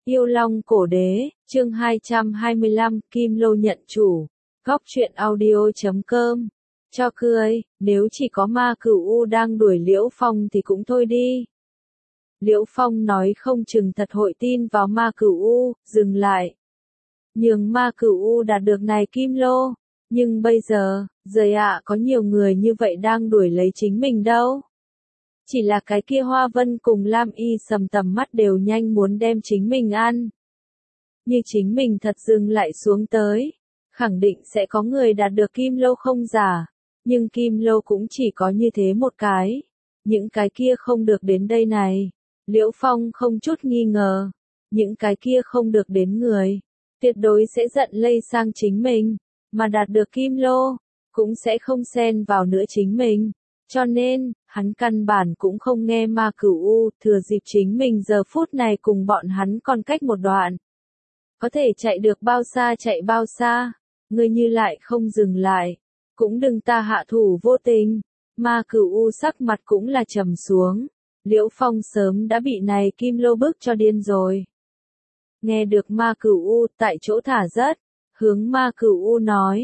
Yêu Long Cổ Đế, chương 225, Kim Lô nhận chủ. Góc truyện audio.com. Cho cười, nếu chỉ có Ma Cửu U đang đuổi Liễu Phong thì cũng thôi đi. Liễu Phong nói không chừng thật hội tin vào Ma Cửu U, dừng lại. Nhường Ma Cửu U đạt được này Kim Lô. Nhưng bây giờ, giời ạ, có nhiều người như vậy đang đuổi lấy chính mình đâu. Chỉ là cái kia Hoa Vân cùng Lam Y sầm tầm mắt đều nhanh muốn đem chính mình ăn. Như chính mình thật dừng lại xuống tới. Khẳng định sẽ có người đạt được Kim Lô không giả. Nhưng Kim Lô cũng chỉ có như thế một cái. Những cái kia không được đến đây này. Liễu Phong không chút nghi ngờ. Những cái kia không được đến người. Tuyệt đối sẽ giận lây sang chính mình. Mà đạt được Kim Lô. Cũng sẽ không xen vào nữa chính mình. Cho nên, hắn căn bản cũng không nghe Ma Cửu U, thừa dịp chính mình giờ phút này cùng bọn hắn còn cách một đoạn. Có thể chạy được bao xa chạy bao xa, ngươi như lại không dừng lại, cũng đừng ta hạ thủ vô tình. Ma Cửu U sắc mặt cũng là trầm xuống, Liễu Phong sớm đã bị này Kim Lô bức cho điên rồi. Nghe được Ma Cửu U tại chỗ thả rất, hướng Ma Cửu U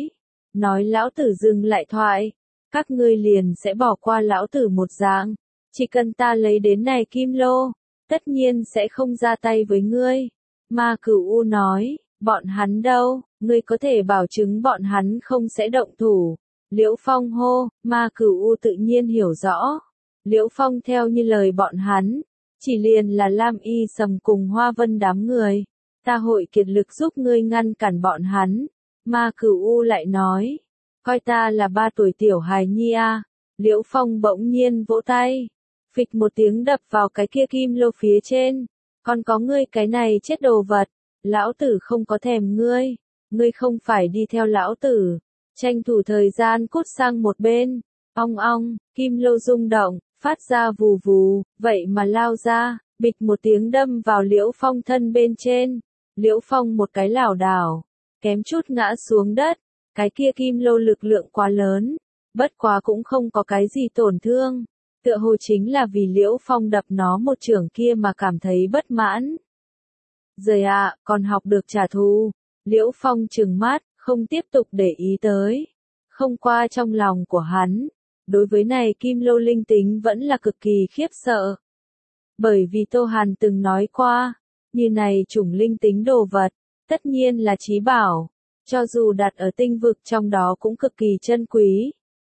nói lão tử dừng lại thoại. Các ngươi liền sẽ bỏ qua lão tử một dạng. Chỉ cần ta lấy đến này Kim Lô, tất nhiên sẽ không ra tay với ngươi. Ma Cửu U nói, bọn hắn đâu, ngươi có thể bảo chứng bọn hắn không sẽ động thủ. Liễu Phong hô, Ma Cửu U tự nhiên hiểu rõ. Liễu Phong theo như lời bọn hắn, chỉ liền là Lam Y sầm cùng Hoa Vân đám người. Ta hội kiệt lực giúp ngươi ngăn cản bọn hắn. Ma Cửu U lại nói. Coi ta là 3 tuổi tiểu hài nhi à. Liễu Phong bỗng nhiên vỗ tay. Phịch một tiếng đập vào cái kia Kim Lô phía trên. Còn có ngươi cái này chết đồ vật. Lão tử không có thèm ngươi. Ngươi không phải đi theo lão tử. Tranh thủ thời gian cút sang một bên. Ong ong, Kim Lô rung động, phát ra vù vù, vậy mà lao ra, bịch một tiếng đâm vào Liễu Phong thân bên trên. Liễu Phong một cái lảo đảo, kém chút ngã xuống đất. Cái kia Kim Lô lực lượng quá lớn, bất quá cũng không có cái gì tổn thương, tựa hồ chính là vì Liễu Phong đập nó một chưởng kia mà cảm thấy bất mãn. Giời ạ, còn học được trả thù. Liễu Phong trừng mắt, không tiếp tục để ý tới. Không qua trong lòng của hắn, đối với này Kim Lô linh tính vẫn là cực kỳ khiếp sợ. Bởi vì Tô Hàn từng nói qua, như này chủng linh tính đồ vật, tất nhiên là chí bảo. Cho dù đặt ở tinh vực trong đó cũng cực kỳ chân quý.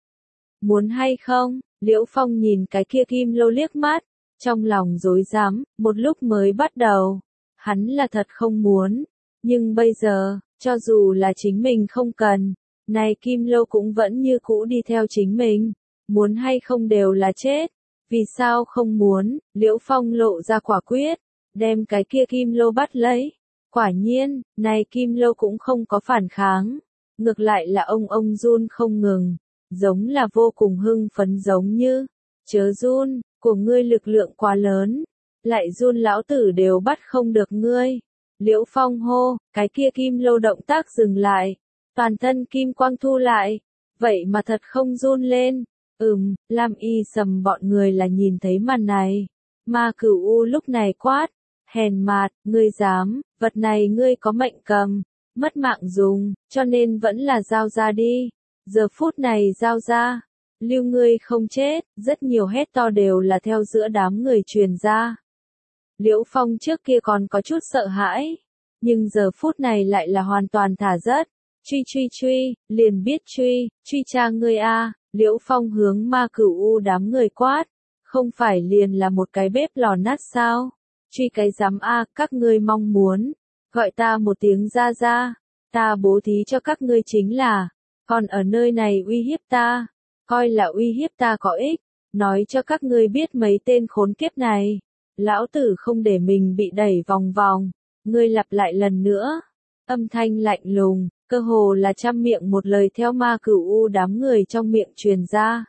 Muốn hay không? Liễu Phong nhìn cái kia Kim Lô liếc mắt, trong lòng rối rắm, một lúc mới bắt đầu. Hắn là thật không muốn, nhưng bây giờ, cho dù là chính mình không cần, này Kim Lô cũng vẫn như cũ đi theo chính mình. Muốn hay không đều là chết. Vì sao không muốn? Liễu Phong lộ ra quả quyết, đem cái kia Kim Lô bắt lấy. Quả nhiên, này Kim Lô cũng không có phản kháng. Ngược lại là ông run không ngừng. Giống là vô cùng hưng phấn giống như. Chớ run, của ngươi lực lượng quá lớn. Lại run lão tử đều bắt không được ngươi. Liễu Phong hô, cái kia Kim Lô động tác dừng lại. Toàn thân Kim Quang thu lại. Vậy mà thật không run lên. Lam Y sầm bọn người là nhìn thấy màn này. Ma Cửu U lúc này quát. Hèn mạt, ngươi dám, vật này ngươi có mệnh cầm, mất mạng dùng, cho nên vẫn là giao ra đi. Giờ phút này giao ra, lưu ngươi không chết, rất nhiều hét to đều là theo giữa đám người truyền ra. Liễu Phong trước kia còn có chút sợ hãi, nhưng giờ phút này lại là hoàn toàn thả rất. Truy, liền biết truy cha ngươi a. Liễu Phong hướng Ma Cửu U đám người quát, không phải liền là một cái bếp lò nát sao? Truy cái giám a, các ngươi mong muốn, gọi ta một tiếng ra, ta bố thí cho các ngươi chính là, còn ở nơi này uy hiếp ta, coi là uy hiếp ta có ích, nói cho các ngươi biết mấy tên khốn kiếp này, lão tử không để mình bị đẩy vòng vòng, ngươi lặp lại lần nữa, âm thanh lạnh lùng, cơ hồ là trăm miệng một lời theo Ma Cửu U đám người trong miệng truyền ra.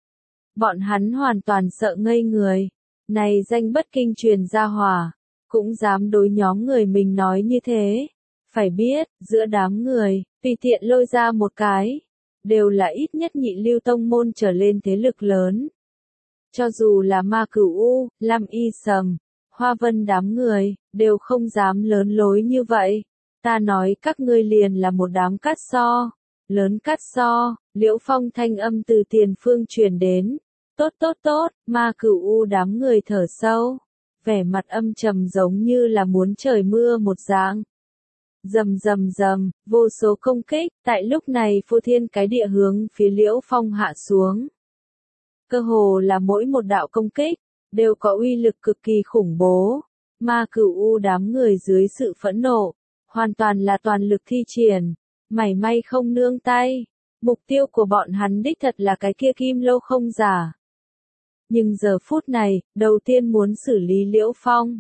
Bọn hắn hoàn toàn sợ ngây người. Này danh bất kinh truyền ra hỏa, cũng dám đối nhóm người mình nói như thế. Phải biết, giữa đám người, tùy tiện lôi ra một cái, đều là ít nhất nhị lưu tông môn trở lên thế lực lớn. Cho dù là Ma Cửu U, Lam Y sầm, Hoa Vân đám người, đều không dám lớn lối như vậy. Ta nói các ngươi liền là một đám cát so. Lớn cát so, Liễu Phong thanh âm từ tiền phương truyền đến. Tốt tốt tốt, Ma Cửu U đám người thở sâu. Vẻ mặt âm trầm giống như là muốn trời mưa một dạng. Rầm rầm rầm, vô số công kích, tại lúc này phô thiên cái địa hướng phía Liễu Phong hạ xuống. Cơ hồ là mỗi một đạo công kích, đều có uy lực cực kỳ khủng bố. Ma Cửu U đám người dưới sự phẫn nộ, hoàn toàn là toàn lực thi triển, mảy may không nương tay. Mục tiêu của bọn hắn đích thật là cái kia kim lâu không giả. Nhưng giờ phút này, đầu tiên muốn xử lý Liễu Phong.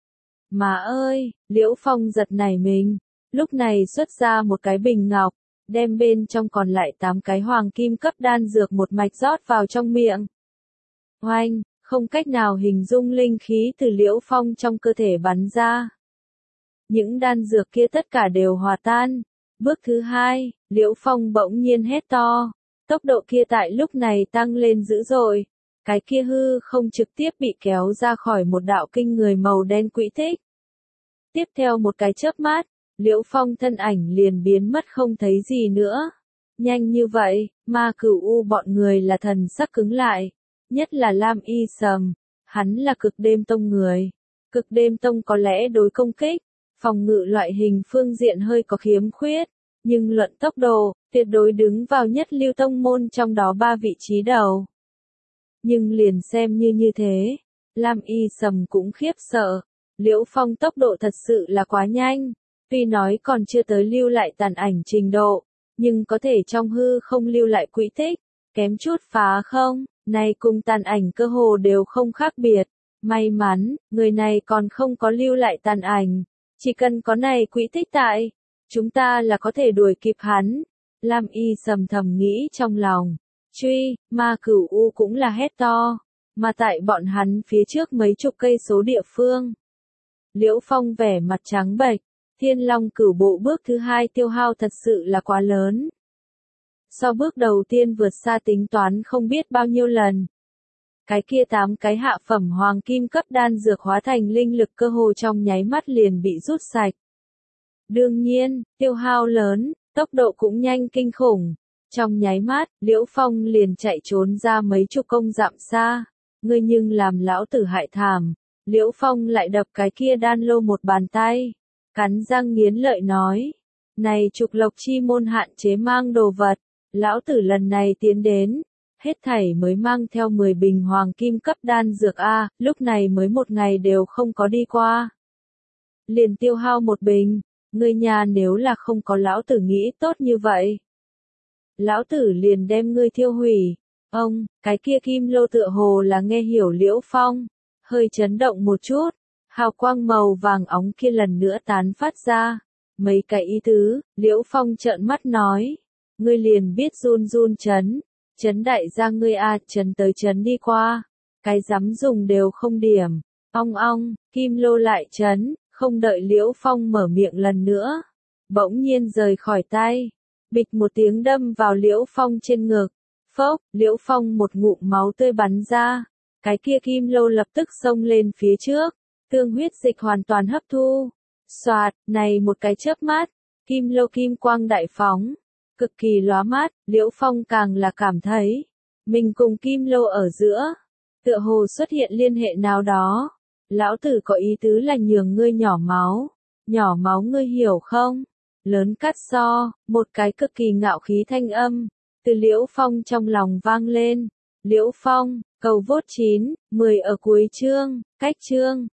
Mà ơi, Liễu Phong giật nảy mình, lúc này xuất ra một cái bình ngọc, đem bên trong còn lại 8 cái hoàng kim cấp đan dược một mạch rót vào trong miệng. Oanh, không cách nào hình dung linh khí từ Liễu Phong trong cơ thể bắn ra. Những đan dược kia tất cả đều hòa tan. Bước thứ 2, Liễu Phong bỗng nhiên hét to. Tốc độ kia tại lúc này tăng lên dữ dội. Cái kia hư không trực tiếp bị kéo ra khỏi một đạo kinh người màu đen quỹ tích. Tiếp theo một cái chớp mắt, Liễu Phong thân ảnh liền biến mất không thấy gì nữa. Nhanh như vậy, Ma Cửu U bọn người là thần sắc cứng lại. Nhất là Lam Y Sầm, hắn là cực đêm tông người. Cực đêm tông có lẽ đối công kích, phòng ngự loại hình phương diện hơi có khiếm khuyết, nhưng luận tốc độ, tuyệt đối đứng vào nhất lưu tông môn trong đó 3 vị trí đầu. Nhưng liền xem như thế, Lam Y Sầm cũng khiếp sợ, Liễu Phong tốc độ thật sự là quá nhanh, tuy nói còn chưa tới lưu lại tàn ảnh trình độ, nhưng có thể trong hư không lưu lại quỹ tích, kém chút phá không, này cùng tàn ảnh cơ hồ đều không khác biệt. May mắn, người này còn không có lưu lại tàn ảnh, chỉ cần có này quỹ tích tại, chúng ta là có thể đuổi kịp hắn. Lam Y Sầm thầm nghĩ trong lòng. Truy, Ma Cửu U cũng là hét to, mà tại bọn hắn phía trước mấy chục cây số địa phương. Liễu Phong vẻ mặt trắng bệch, Thiên Long Cửu Bộ bước thứ 2 tiêu hao thật sự là quá lớn. So bước đầu tiên vượt xa tính toán không biết bao nhiêu lần. Cái kia 8 cái hạ phẩm hoàng kim cấp đan dược hóa thành linh lực cơ hồ trong nháy mắt liền bị rút sạch. Đương nhiên, tiêu hao lớn, tốc độ cũng nhanh kinh khủng. Trong nháy mắt, Liễu Phong liền chạy trốn ra mấy chục công dặm xa. Ngươi nhưng làm lão tử hại thảm. Liễu Phong lại đập cái kia đan lô một bàn tay. Cắn răng nghiến lợi nói. Này trục lộc chi môn hạn chế mang đồ vật. Lão tử lần này tiến đến. Hết thảy mới mang theo 10 bình hoàng kim cấp đan dược A. Lúc này mới một ngày đều không có đi qua. Liền tiêu hao một bình. Ngươi nhà nếu là không có lão tử nghĩ tốt như vậy. Lão tử liền đem ngươi thiêu hủy. Ông, cái kia kim lô tựa hồ là nghe hiểu Liễu Phong. Hơi chấn động một chút. Hào quang màu vàng óng kia lần nữa tán phát ra. Mấy cái ý tứ, Liễu Phong trợn mắt nói. Ngươi liền biết run run chấn. Chấn đại gia ngươi a, chấn tới chấn đi qua. Cái dám dùng đều không điểm. Ong ong, kim lô lại chấn, không đợi Liễu Phong mở miệng lần nữa. Bỗng nhiên rời khỏi tay. Bịch một tiếng đâm vào Liễu Phong trên ngực. Phốc, Liễu Phong một ngụm máu tươi bắn ra. Cái kia kim lô lập tức xông lên phía trước. Tương huyết dịch hoàn toàn hấp thu. Xoạt, này một cái chớp mắt. Kim lô kim quang đại phóng. Cực kỳ lóa mắt, Liễu Phong càng là cảm thấy. Mình cùng kim lô ở giữa. Tựa hồ xuất hiện liên hệ nào đó. Lão tử có ý tứ là nhường ngươi nhỏ máu. Nhỏ máu ngươi hiểu không? Lớn cắt so, một cái cực kỳ ngạo khí thanh âm, từ Liễu Phong trong lòng vang lên. Liễu Phong, cầu vote 9, 10 ở cuối chương, cách chương.